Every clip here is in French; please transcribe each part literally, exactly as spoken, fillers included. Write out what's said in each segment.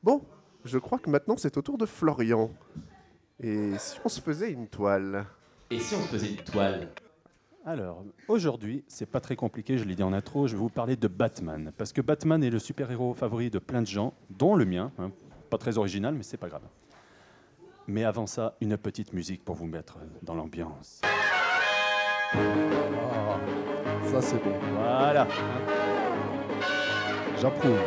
Bon, je crois que maintenant c'est au tour de Florian. Et si on se faisait une toile? Et si on se faisait une toile? Alors, aujourd'hui, c'est pas très compliqué, je l'ai dit en intro, je vais vous parler de Batman. Parce que Batman est le super-héros favori de plein de gens, dont le mien. Hein, pas très original, mais c'est pas grave. Mais avant ça, une petite musique pour vous mettre dans l'ambiance. Oh, ça c'est bon. Voilà. J'approuve.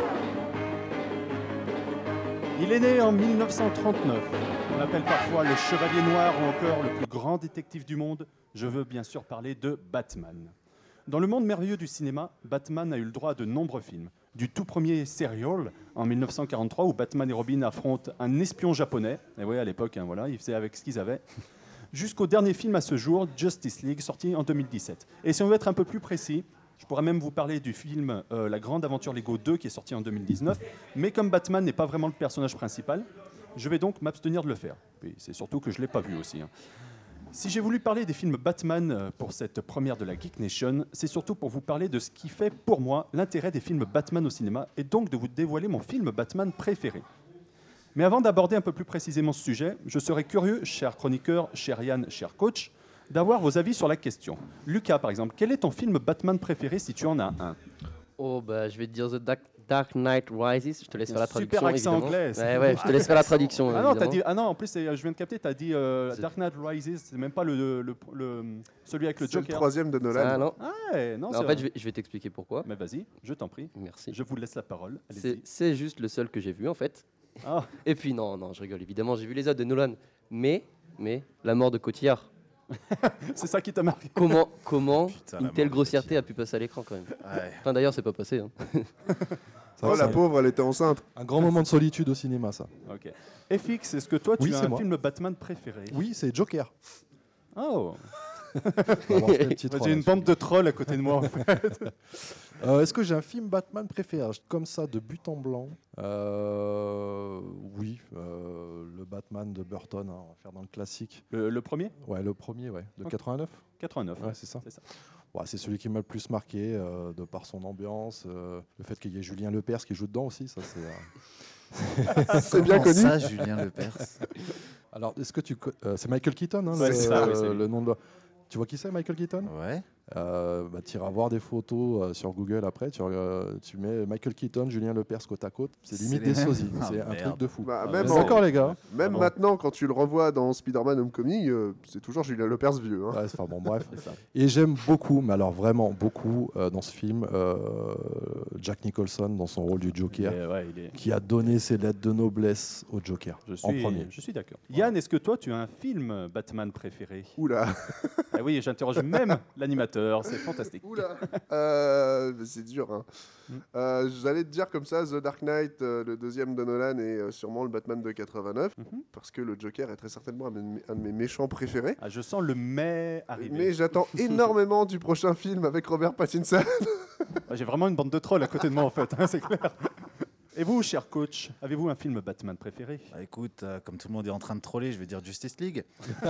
Il est né en mille neuf cent trente-neuf. On l'appelle parfois le Chevalier Noir ou encore le plus grand détective du monde. Je veux bien sûr parler de Batman. Dans le monde merveilleux du cinéma, Batman a eu le droit à de nombreux films. Du tout premier Serial, en mille neuf cent quarante-trois, où Batman et Robin affrontent un espion japonais. Et oui, à l'époque, hein, voilà, ils faisaient avec ce qu'ils avaient. Jusqu'au dernier film à ce jour, Justice League, sorti en deux mille dix-sept. Et si on veut être un peu plus précis, je pourrais même vous parler du film euh, La Grande Aventure Lego deux, qui est sorti en deux mille dix-neuf. Mais comme Batman n'est pas vraiment le personnage principal, je vais donc m'abstenir de le faire. Et c'est surtout que je ne l'ai pas vu aussi. Hein. Si j'ai voulu parler des films Batman pour cette première de la Geek Nation, c'est surtout pour vous parler de ce qui fait pour moi l'intérêt des films Batman au cinéma et donc de vous dévoiler mon film Batman préféré. Mais avant d'aborder un peu plus précisément ce sujet, je serais curieux, cher chroniqueur, cher Yann, cher coach, d'avoir vos avis sur la question. Lucas, par exemple, quel est ton film Batman préféré si tu en as un? Oh, bah, je vais te dire The Dark, Dark Knight Rises. Je te laisse faire la traduction. Super accent évidemment. anglais. Ouais, ouais, je te laisse faire la traduction. Ah non, t'as évidemment. dit, ah non, en plus, c'est- je viens de capter, tu as dit euh, Dark Knight Rises, c'est même pas le, le, le- le- celui avec le C'est le Joker. troisième de Nolan. Ah non. Ah ouais, non, Non, c'est en fait, vrai. je vais, je vais t'expliquer pourquoi. Mais vas-y, je t'en prie. Merci. Je vous laisse la parole. C'est Allez-y. c'est juste le seul que j'ai vu, en fait. Ah, Et puis, non, non, je rigole. Évidemment, j'ai vu les autres de Nolan. Mais, mais, la mort de Cotillard. c'est ça qui t'a marqué. Comment, comment Putain, la une mort telle de grossièreté a pu passer à l'écran, quand même. Ouais. Enfin, d'ailleurs, c'est pas passé. Hein. Ça, Oh c'est la pauvre, elle était enceinte. un grand moment de solitude au cinéma, ça. Ok. F X, est-ce que toi, tu Oui, as c'est un moi. film Batman préféré? Oui, c'est Joker. Oh, On va voir ce petit j'ai troll une là-dessus. bande de trolls à côté de moi. En fait. Euh, Est-ce que j'ai un film Batman préféré? Comme ça, de but en blanc. Euh, oui, euh, le Batman de Burton, hein, on va faire dans le classique. Le, le premier Ouais, le premier, ouais, de Ok. quatre-vingt-neuf. quatre-vingt-neuf. Ouais, c'est ça. C'est ça. Ouais, c'est celui qui m'a le plus marqué, euh, de par son ambiance, euh, le fait qu'il y ait Julien Lepers qui joue dedans aussi, ça c'est. euh, C'est bien Comment connu. ça, Julien Lepers. Alors, est-ce que tu, co- euh, c'est Michael Keaton, hein, Ouais, le, c'est ça, oui, euh, c'est lui. le nom de. Tu vois qui c'est, Michael Keaton? Ouais. Euh, bah, tu iras voir des photos euh, sur Google après. Tu, euh, tu mets Michael Keaton, Julien Lepers côte à côte. C'est C'est limite les des mêmes. sosies. Ah, c'est un merde. truc de fou. Bah, Ah, même ouais, en- D'accord, les gars. Même Ah bon. maintenant, quand tu le revois dans Spider-Man Homecoming, euh, c'est toujours Julien Lepers vieux. Hein. Ouais, enfin bon, bref. C'est ça. Et j'aime beaucoup, mais alors vraiment beaucoup, euh, dans ce film, euh, Jack Nicholson dans son rôle du Il Joker, est- ouais, il est- qui a donné ses lettres de noblesse au Joker Je en suis, premier. je suis d'accord. Yann, est-ce que toi, tu as un film Batman préféré? Oula, Ah oui, j'interroge même l'animateur, c'est fantastique. oula. Euh, c'est dur. Hein. Mm. Euh, J'allais te dire comme ça, The Dark Knight, euh, le deuxième de Nolan, et euh, sûrement le Batman de quatre-vingt-neuf, Mhm. parce que le Joker est très certainement un de mes, un de mes méchants préférés. Ah, je sens le mai arriver. Mais j'attends énormément du prochain film avec Robert Pattinson. Ah, j'ai vraiment une bande de trolls à côté de moi, en fait, hein, c'est clair. Et vous, cher coach, avez-vous un film Batman préféré? Bah écoute, euh, comme tout le monde est en train de troller, je vais dire Justice League.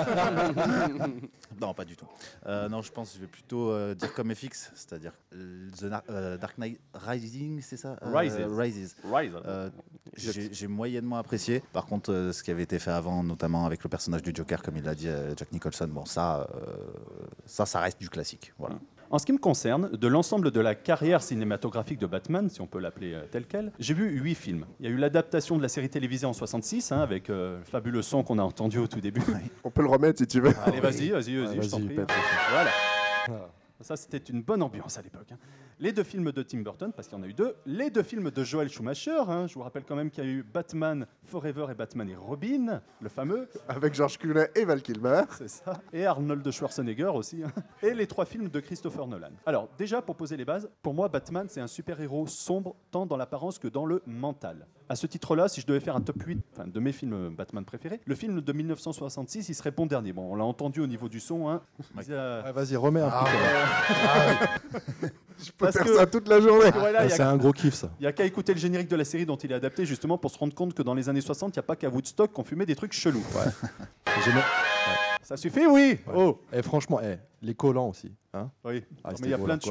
Non, pas du tout. Euh, non, je pense que je vais plutôt euh, dire comme F X, c'est-à-dire euh, The Nar- euh, Dark Knight Rising, c'est ça Euh, Rises. Rises. Rise. Euh, j'ai j'ai moyennement apprécié. Par contre, euh, ce qui avait été fait avant, notamment avec le personnage du Joker, comme il l'a dit euh, Jack Nicholson, bon, ça, euh, ça, ça reste du classique. Voilà. En ce qui me concerne, de l'ensemble de la carrière cinématographique de Batman, si on peut l'appeler euh, tel quel, j'ai vu huit films. Il y a eu l'adaptation de la série télévisée en soixante-six, hein, avec euh, le fabuleux son qu'on a entendu au tout début. On peut le remettre si tu veux. Allez, vas-y, vas-y, vas-y, Ouais, je t'en vas-y, prie. pète. Voilà. Ah. Ça, c'était une bonne ambiance à l'époque. hein. Les deux films de Tim Burton, parce qu'il y en a eu deux. Les deux films de Joel Schumacher. hein. Je vous rappelle quand même qu'il y a eu Batman Forever et Batman et Robin, le fameux. Avec George Clooney et Val Kilmer. C'est ça. Et Arnold Schwarzenegger aussi. hein. Et les trois films de Christopher Nolan. Alors, déjà, pour poser les bases, pour moi, Batman, c'est un super-héros sombre, tant dans l'apparence que dans le mental. À ce titre-là, si je devais faire un top huit enfin, de mes films Batman préférés, le film de mille neuf cent soixante-six, il serait bon dernier. Bon, on l'a entendu au niveau du son. Hein. Ouais. Euh, Ouais, vas-y, remets un Ah, peu. Je peux Parce faire que- ça toute la journée. voilà, Ah, il y a c'est un gros kiff, ça. Il n'y a qu'à écouter le générique de la série dont il est adapté, justement, pour se rendre compte que dans les années soixante, il n'y a pas qu'à Woodstock qu'on fumait des trucs chelous. J'aimais- Ça suffit, oui Ouais. Oh Et franchement, eh, les collants aussi. Hein Oui, Ah, mais c'était il y a beau, plein leur de choses. collant.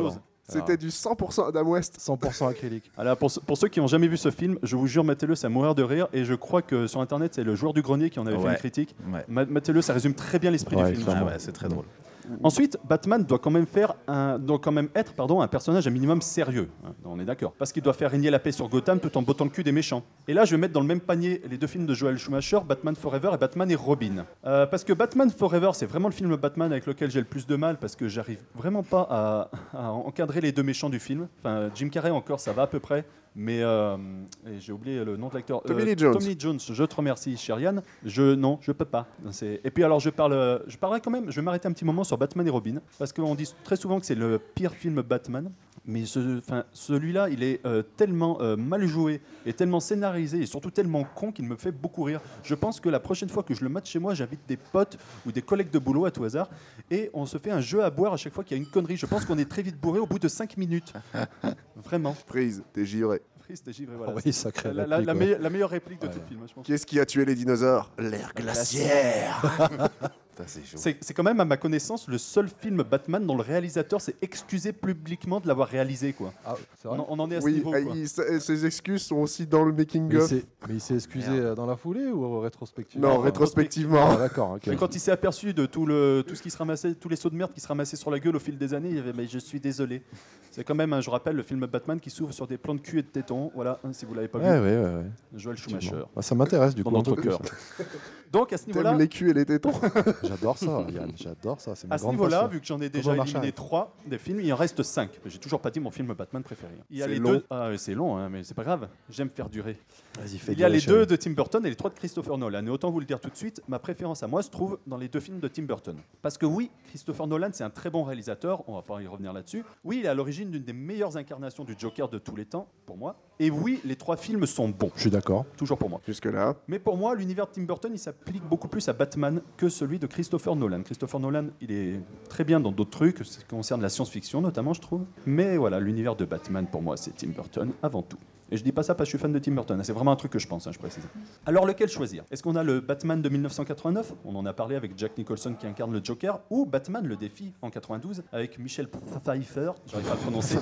C'était du cent pour cent Adam West. cent pour cent acrylique. Alors, pour, ce- pour ceux qui n'ont jamais vu ce film, je vous jure, mettez-le, c'est à mourir de rire. Et je crois que sur Internet, c'est le joueur du grenier qui en avait fait Ouais. une critique. Ouais. Ma- Mettez-le, ça résume très bien l'esprit Ouais, du film. clairement. Ah ouais, c'est très drôle. Ensuite, Batman doit quand même faire un, doit quand même être, pardon, un personnage un minimum sérieux. Hein, on est d'accord. Parce qu'il doit faire régner la paix sur Gotham tout en bottant le cul des méchants. Et là, je vais mettre dans le même panier les deux films de Joel Schumacher, Batman Forever et Batman et Robin. Euh, parce que Batman Forever, c'est vraiment le film Batman avec lequel j'ai le plus de mal parce que j'arrive vraiment pas à, à encadrer les deux méchants du film. Enfin, Jim Carrey encore, ça va à peu près. Mais euh, et j'ai oublié le nom de l'acteur. Tommy Euh, Lee Jones. Tommy Lee Jones. Je te remercie, Chériane. Je non, je peux pas. C'est- Et puis alors, je parle, je parlerai quand même. Je vais m'arrêter un petit moment sur Batman et Robin parce qu'on dit très souvent que c'est le pire film Batman. Mais ce, enfin, celui-là, il est euh, tellement euh, mal joué et tellement scénarisé et surtout tellement con qu'il me fait beaucoup rire. Je pense que la prochaine fois que je le mate chez moi, j'invite des potes ou des collègues de boulot à tout hasard et on se fait un jeu à boire à chaque fois qu'il y a une connerie. Je pense qu'on est très vite bourré au bout de cinq minutes. Vraiment. Freeze, t'es givré. Triste et givré, voilà. Ah oui, sacré la, la- réplique, la ouais. meilleure, la meilleure réplique de Ouais. tout le film, je pense. Qu'est-ce qui a tué les dinosaures? L'air glaciaire. Ça, c'est chaud. C'est c'est quand même, à ma connaissance, le seul film Batman dont le réalisateur s'est excusé publiquement de l'avoir réalisé. Quoi. Ah, c'est vrai. On, en- on en est à ce Oui, niveau. ah, Quoi. il- sa- ses excuses sont aussi dans le Mais il making-of. s'est- mais il s'est excusé euh, dans la foulée ou rétrospectivement Non, Non, rétrospectivement. Ah, d'accord, ok. Mais quand il s'est aperçu de tout, le, tout ce qui se ramassait, tous les sauts de merde qui se ramassaient sur la gueule au fil des années, il avait mais je suis désolé. C'est quand même, hein, je rappelle, le film Batman qui s'ouvre sur des plans de cul et de tétons. Voilà, hein, si vous l'avez pas Ouais, vu, ouais, ouais, ouais. Joel Schumacher. Effectivement. Bah, ça m'intéresse du Dans coup. notre un peu plus. cœur. Donc à ce niveau-là, T'aimes les culs et les tétons. J'adore ça, Yann, j'adore ça. C'est ma à ce grande niveau-là, passion. vu que j'en ai déjà Comment marche éliminé Arrête. trois des films, il en reste cinq. J'ai toujours pas dit mon film Batman préféré. Il y a C'est les long. deux. Ah, oui, c'est long, hein, mais c'est pas grave. J'aime faire durer. Vas-y, fais Il y a durer, les chérie. deux de Tim Burton et les trois de Christopher Nolan. Et autant vous le dire tout de suite, ma préférence à moi se trouve dans les deux films de Tim Burton. Parce que oui, Christopher Nolan, c'est un très bon réalisateur, on va pas y revenir là-dessus. Oui, il est à l'origine d'une des meilleures incarnations du Joker de tous les temps, pour moi. Et oui, les trois films sont bons, Je suis d'accord. toujours pour moi. Jusque-là. Mais pour moi, l'univers de Tim Burton, il s'applique beaucoup plus à Batman que celui de Christopher Nolan. Christopher Nolan, il est très bien dans d'autres trucs, ce qui concerne la science-fiction notamment, je trouve. Mais voilà, l'univers de Batman, pour moi, c'est Tim Burton avant tout. Et je dis pas ça parce que je suis fan de Tim Burton, hein, c'est vraiment un truc que je pense, hein, je précise. Alors lequel choisir? Est-ce qu'on a le Batman de mille neuf cent quatre-vingt-neuf? On en a parlé avec Jack Nicholson qui incarne le Joker, ou Batman le défi en quatre-vingt-douze avec Michel Pfeiffer, j'arrive pas à le prononcer,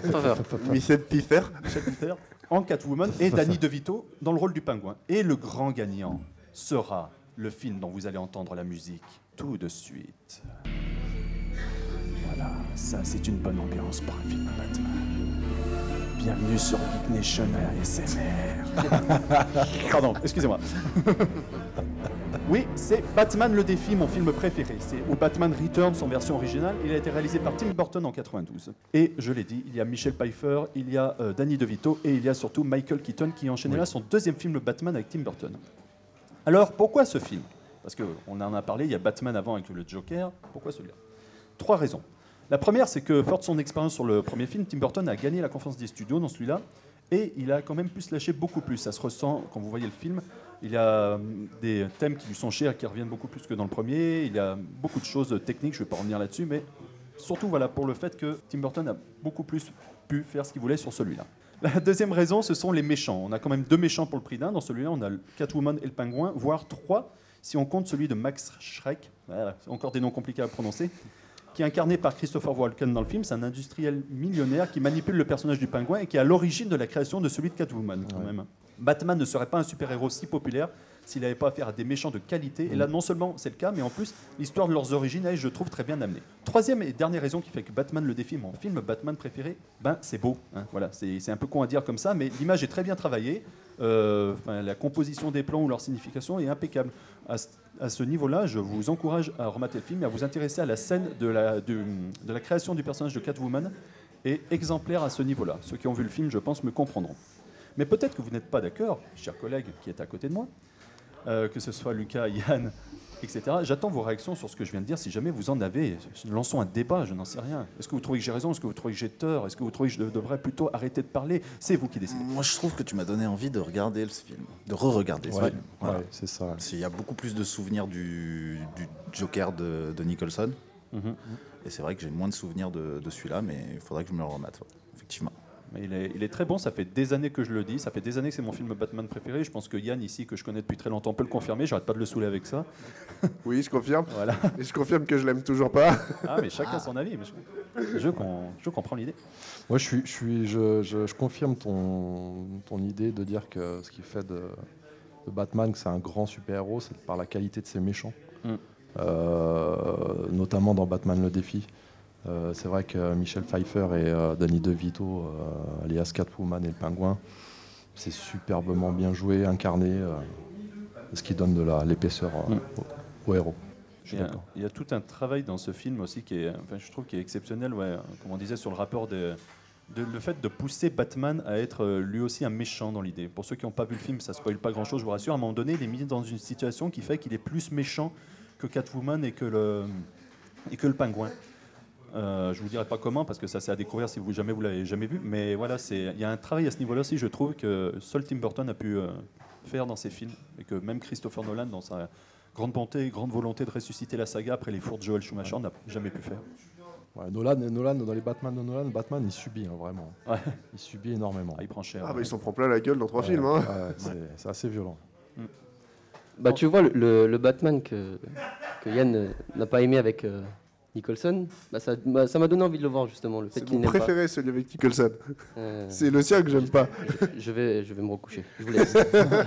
Michel Pfeiffer. Michel Pfeiffer en Catwoman et Danny DeVito dans le rôle du pingouin. Et le grand gagnant sera le film dont vous allez entendre la musique tout de suite. Voilà, ça c'est une bonne ambiance pour un film Batman. Bienvenue sur Geek Nation A S M R. Pardon, excusez-moi. Oui, c'est Batman le défi, mon film préféré. C'est ou Batman Returns en version originale. Il a été réalisé par Tim Burton en quatre-vingt-douze. Et je l'ai dit, il y a Michel Pfeiffer, il y a euh, Danny DeVito et il y a surtout Michael Keaton qui enchaînait là son deuxième film Batman avec Tim Burton. Alors pourquoi ce film? Parce qu'on en a parlé, il y a Batman avant avec le Joker. Pourquoi celui-là? Trois raisons. La première, c'est que, fort de son expérience sur le premier film, Tim Burton a gagné la confiance des studios dans celui-là, et il a quand même pu se lâcher beaucoup plus. Ça se ressent quand vous voyez le film. Il y a hum, des thèmes qui lui sont chers, qui reviennent beaucoup plus que dans le premier. Il y a beaucoup de choses techniques, je ne vais pas revenir là-dessus, mais surtout voilà, pour le fait que Tim Burton a beaucoup plus pu faire ce qu'il voulait sur celui-là. La deuxième raison, ce sont les méchants. On a quand même deux méchants pour le prix d'un. Dans celui-là, on a le Catwoman et le Pingouin, voire trois, si on compte celui de Max Schreck. Voilà, encore des noms compliqués à prononcer. Qui est incarné par Christopher Walken dans le film. C'est un industriel millionnaire qui manipule le personnage du pingouin et qui est à l'origine de la création de celui de Catwoman. Quand même. Batman ne serait pas un super-héros si populaire s'il n'avait pas affaire à des méchants de qualité. Et là, non seulement c'est le cas, mais en plus, l'histoire de leurs origines est, je trouve, très bien amenée. Troisième et dernière raison qui fait que Batman le défi, mon film Batman préféré, ben, c'est beau. Hein, voilà, c'est c'est un peu con à dire comme ça, mais l'image est très bien travaillée. Euh, enfin, la composition des plans ou leur signification est impeccable. À, ce- à ce niveau-là, je vous encourage à remater le film et à vous intéresser à la scène de la, de, de la création du personnage de Catwoman, est exemplaire à ce niveau-là. Ceux qui ont vu le film, je pense, me comprendront. Mais peut-être que vous n'êtes pas d'accord, chers collègues qui êtes à côté de moi, euh, que ce soit Lucas, Yann, et cetera. J'attends vos réactions sur ce que je viens de dire. Si jamais vous en avez, lançons un débat, je n'en sais rien. Est-ce que vous trouvez que j'ai raison? Est-ce que vous trouvez que j'ai tort? Est-ce que vous trouvez que je devrais plutôt arrêter de parler? C'est vous qui décidez. Moi, je trouve que tu m'as donné envie de regarder ce film, de re-regarder ce Ouais, film. Voilà. ouais, c'est ça. S'il y a beaucoup plus de souvenirs du, du Joker de, de Nicholson, Mhm. et c'est vrai que j'ai moins de souvenirs de, de celui-là, mais il faudrait que je me le remette, ouais, effectivement. Mais il, est, il est très bon, ça fait des années que je le dis, ça fait des années que c'est mon film Batman préféré. Je pense que Yann, ici, que je connais depuis très longtemps, peut le confirmer. J'arrête pas de le saouler avec ça. Oui, je confirme. Voilà. Et je confirme que je l'aime toujours pas. Ah, mais chacun son avis. Mais je, je, com- je comprends l'idée. Moi, je, suis, je, suis, je, je, je confirme ton, ton idée de dire que ce qui fait de, de Batman, que c'est un grand super-héros, c'est par la qualité de ses méchants. Mm. Euh, notamment dans Batman le défi. Euh, c'est vrai que Michel Pfeiffer et euh, Danny DeVito, euh, alias Catwoman et le Pingouin, c'est superbement bien joué, incarné, euh, ce qui donne de la, l'épaisseur euh, Mm. au, au héros. Je suis Il y, a, d'accord. il y a tout un travail dans ce film aussi qui est, enfin, je trouve, qui est exceptionnel. Ouais, comme on disait sur le rapport de, de- le fait de pousser Batman à être euh, lui aussi un méchant dans l'idée. Pour ceux qui n'ont pas vu le film, ça spoile pas grand-chose, je vous rassure. À un moment donné, il est mis dans une situation qui fait qu'il est plus méchant que Catwoman et que le, et que le Pingouin. Euh, je vous dirai pas comment parce que ça c'est à découvrir si vous jamais vous l'avez jamais vu. Mais voilà, c'est il y a un travail à ce niveau-là aussi, je trouve que seul Tim Burton a pu euh, faire dans ses films et que même Christopher Nolan, dans sa grande bonté, grande volonté de ressusciter la saga après les fours de Joel Schumacher, n'a jamais pu faire. Ouais, Nolan, Nolan, dans les Batman de Nolan, Batman il subit hein, vraiment. Ouais. Il subit énormément. Ah, il prend cher. Ah, bah, ouais. il s'en prend plein la gueule dans trois Ouais, films. Hein. ouais, c'est, c'est assez violent. Bah, tu vois, le, le- le Batman que, que Yann euh, n'a pas aimé avec euh, Nicholson, bah, ça m'a ça m'a donné envie de le voir justement. Le fait C'est qu'il mon n'aime préféré, celui avec Nicholson. pas. Euh, C'est le sien que j'aime pas. je, je vais, je vais me recoucher. Je vous laisse.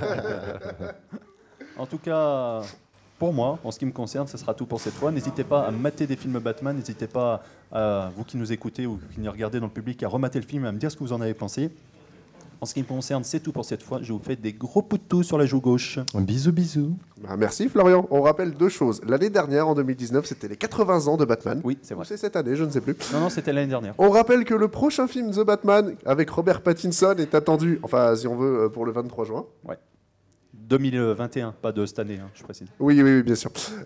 En tout cas, pour moi, en ce qui me concerne, ce sera tout pour cette fois. N'hésitez pas à mater des films Batman. N'hésitez pas, à, vous qui nous écoutez ou qui nous regardez dans le public, à remater le film et à me dire ce que vous en avez pensé. En ce qui me concerne, c'est tout pour cette fois. Je vous fais des gros poutous sur la joue gauche. Bisous, bisous. Bah, merci Florian. On rappelle deux choses. L'année dernière, en deux mille dix-neuf, c'était les quatre-vingts ans de Batman. Oui, c'est Ou vrai. c'est cette année, je ne sais plus. Non, non, c'était l'année dernière. On rappelle que le prochain film The Batman avec Robert Pattinson est attendu, enfin si on veut, euh, pour le vingt-trois juin. deux mille vingt et un, pas de cette année, hein, je précise. Oui, oui, oui, bien sûr.